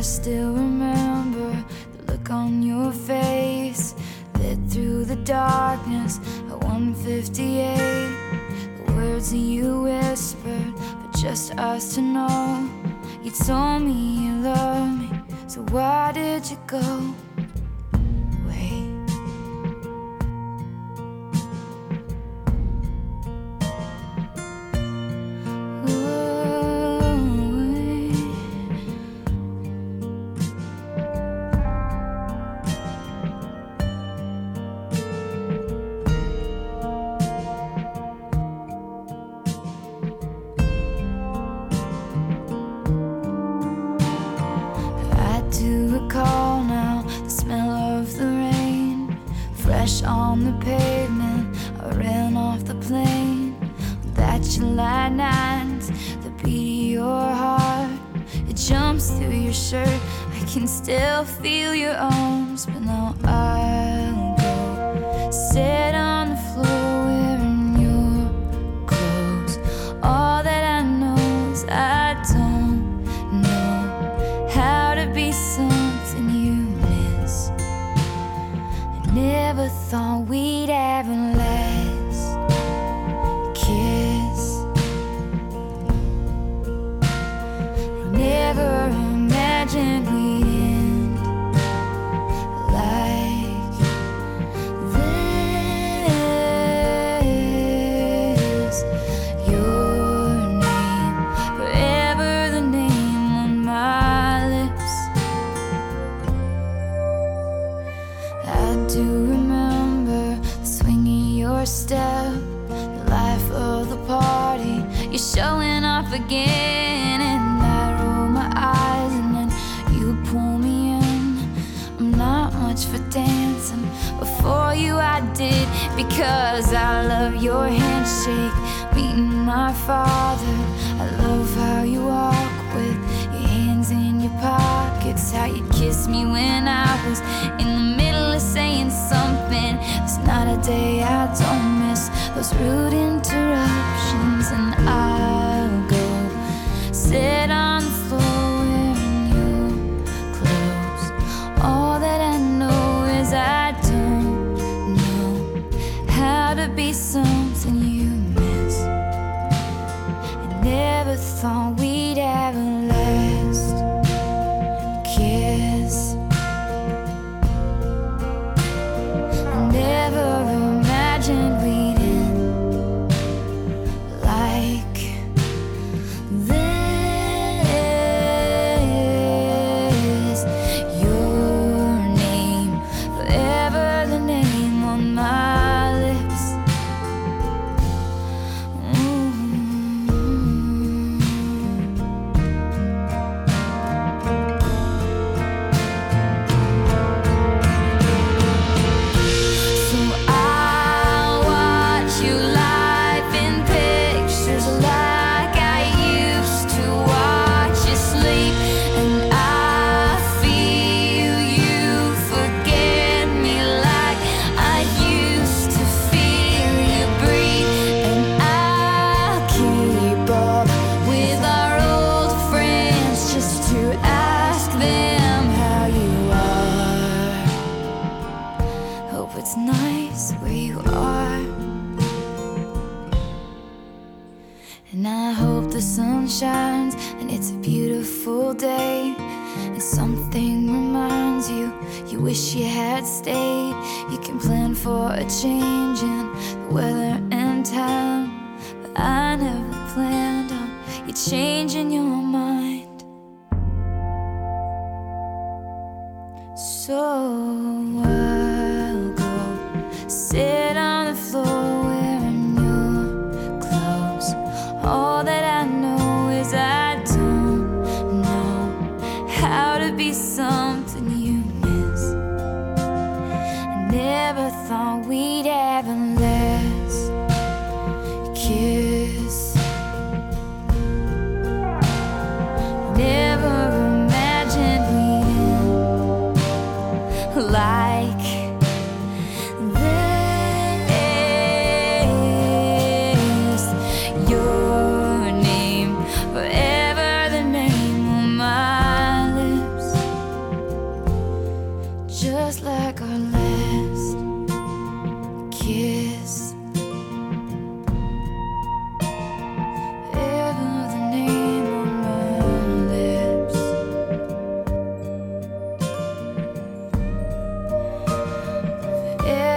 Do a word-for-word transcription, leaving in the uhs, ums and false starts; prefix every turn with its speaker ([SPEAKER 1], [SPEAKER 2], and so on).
[SPEAKER 1] still remember the look on your face, lit through the darkness at one fifty-eight. The words that you whispered for just us to know. You told me you loved me, so why did you go? Recall now the smell of the rain, fresh on the pavement. I ran off the plane. That July night, the beat of your heart, it jumps through your shirt. I can still feel your arms, but now I'll go sit on the floor wearing your clothes. All that I know is I don't know how to be something you miss. I never thought we'd have a last kiss. I never imagined we'd end like this. Your name, forever the name on my lips. I do remember the swing of your step, the life of the party. You're showing off again, and I roll my eyes, and then you pull me in. I'm not much for dancing, but for you I did, because I love your handshake, meeting my father. I love how you walk with your hands in your pockets, how you kissed me when I was in the middle of saying something. There's not a day I don't miss those rude interruptions. And I'll go sit on the floor wearing your clothes. All that I know is I don't know how to be something you miss. I never thought we'd have a last kiss. I never imagined we'd end like this. Your name, forever the name on my lips. So I'll watch you live in pictures like I used to watch you sleep, and I feel you forget me like I used to feel you breathe. And I'll keep up with our old friends just to ask them how you are. Hope it's nice where you are. And I hope the sun shines and it's a beautiful day, and something reminds you you wish you had stayed. You can plan for a change in the weather and time, but I never planned on you changing your mind. So I'll go sit on the floor wearing your clothes. All that I know is I don't know how to be something you miss. I never thought we'd have a last kiss. Never imagined we'd end like this. Your name, forever the name on my lips. just like our last kiss. Ever the name on my lips. Ever